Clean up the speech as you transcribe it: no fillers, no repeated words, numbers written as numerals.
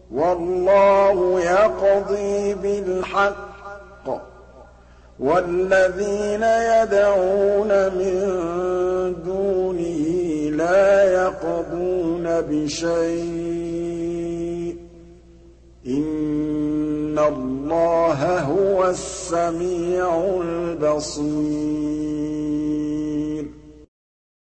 وَاللَّهُ يَقْضِي بِالْحَقِّ ۖ وَالَّذِينَ يَدْعُونَ مِن دُونِهِ لَا يَقْضُونَ بِشَيْءٍ ۗ إِنَّ اللَّهَ هُوَ السَّمِيعُ الْبَصِيرُ